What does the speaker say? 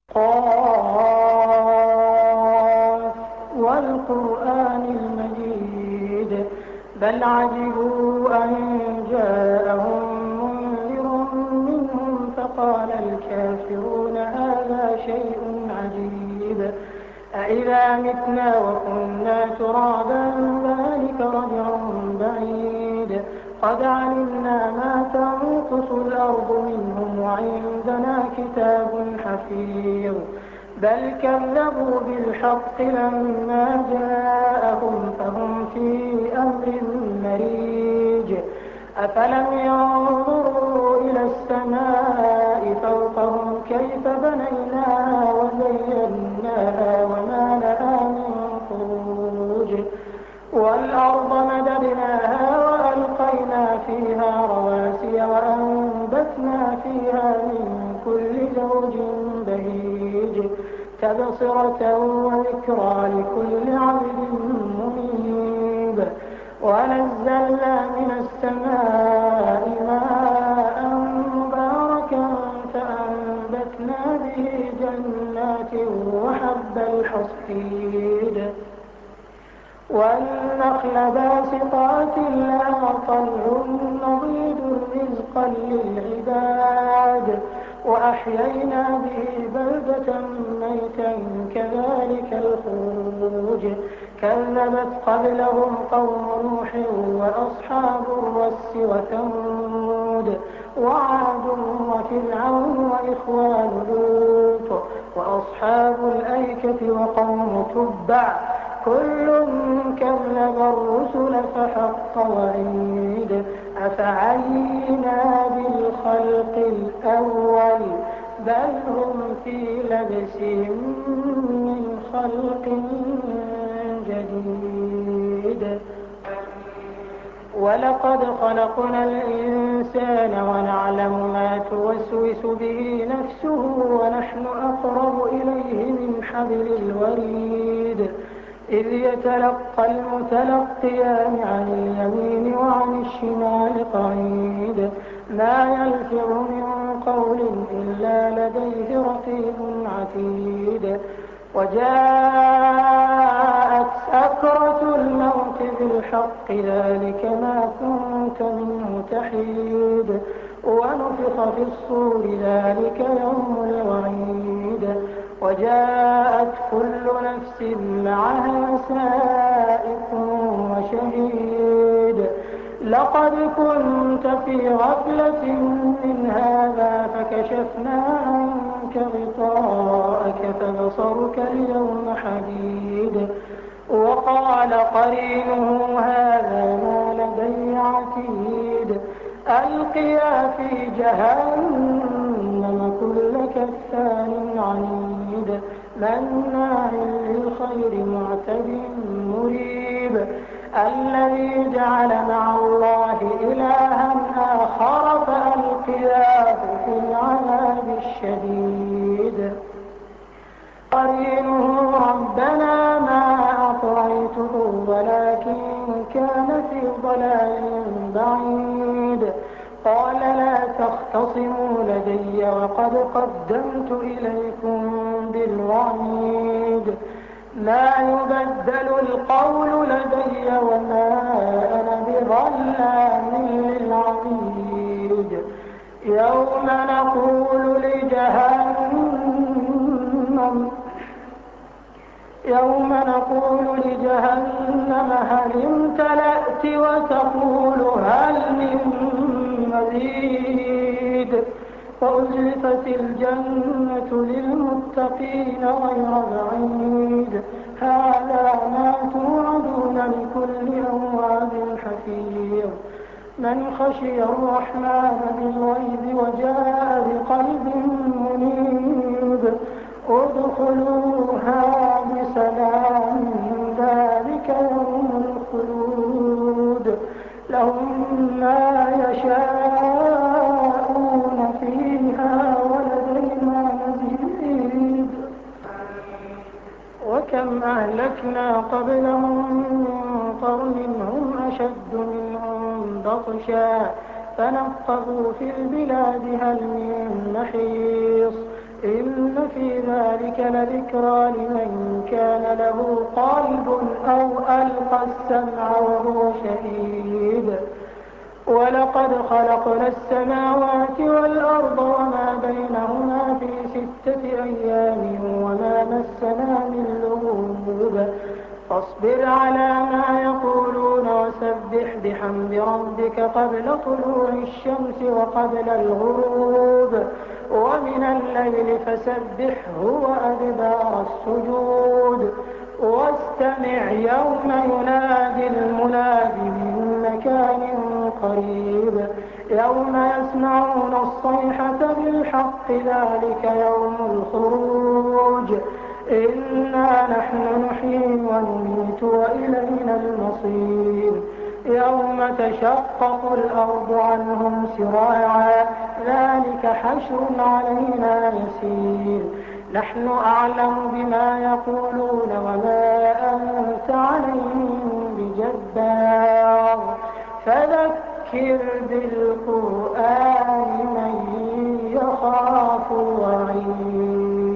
قاف والقرآن المجيد بل عجبوا أن جاءهم منذر منهم فقال الكافرون هذا شيء عجيب أإذا متنا وكنا ترابا ذلك رجع بعيد قد علمنا ما تنقص الأرض منهم وعندنا كتاب حفيظ بل كذبوا بالحق لما جاءهم فهم في أمر مريج أفلم ينظروا إلى السماء فوقهم كيف بنيناها وزيناها وما لها من فروج والأرض مددناها وألقينا فيها رواسي وأنبتنا فيها من كل زوج بهيج تبصرة وذكرى لكل عبد منيب ونزلنا من السماء ماء مباركا فأنبتنا به جنات وحب الحصيد والنخل باسقات لها طلع نضيد رزقا للعباد وأحيينا به بلدة ميتا كذلك الخروج كذبت قبلهم قوم نوح وأصحاب الرس وثمود وعاد وفرعون وإخوان لوط وأصحاب الأيكة وقوم تبع كل كذب الرسل فحق وعيد أفعينا بالخلق الأول بل هم في لبس من خلق جديد ولقد خلقنا الإنسان ونعلم ما توسوس به نفسه ونحن أقرب إليه من حبل الوريد إذ يتلقى المتلقيان عن اليمين وعن الشمال قعيد ما يلفظ من قول إلا لديه رقيب عتيد وجاءت سكرة الموت بالحق ذلك ما كنت منه تحيد ونفخ في الصور ذلك يوم الوعيد وجاءت كل نفس معها سائق وشهيد لقد كنت في غفلة من هذا فكشفنا عنك غطاءك فبصرك اليوم حديد وقال قرينه هذا ما لدي عتيد ألقيا في جهنم كل كفار عنيد مناع للخير معتد مريب الذي جعل مع الله إلها آخر فألقياه في العذاب الشديد قرينه ربنا ما أطغيته ولكن كان في ضلال بعيد قال لا تختصموا لدي وقد قدمت إليكم بالوعيد ما يبدل القول لدي وما أنا بظلام للعبيد يوم نقول لجهنم هل امتلأت وتقول هل من مزيد وأزلفت الجنة للمتقين غير بعيد هذا ما توعدون لكل أواب حفيظ من خشي الرحمن بالغيب وجاء بقلب منيب ادخلوها بسلام ذلك يوم الخلود لهم ما يشاءون فيها ولدينا مزيد وكم أهلكنا قبلهم من قرن هم أشد منهم بطشا فنقبوا في البلاد هل من محيص إن في ذلك لذكرى لمن كان له قلب أو ألقى السمع وهو شهيد ولقد خلقنا السماوات والأرض وما بينهما في 6 أيام وما مسنا من لغوب فاصبر على ما يقولون وسبح بحمد ربك قبل طلوع الشمس وقبل الغروب ومن الليل فسبحه وأدبار السجود واستمع يوم ينادي المناد من مكان قريب يوم يسمعون الصيحة بالحق ذلك يوم الخروج إنا نحن نحيي ونميت وإلينا المصير يوم تشقق الأرض عنهم سراعا ذلك حشر علينا يسير نحن أعلم بما يقولون وما أنت عليهم بجبار فذكر بالقرآن من يخاف وعيد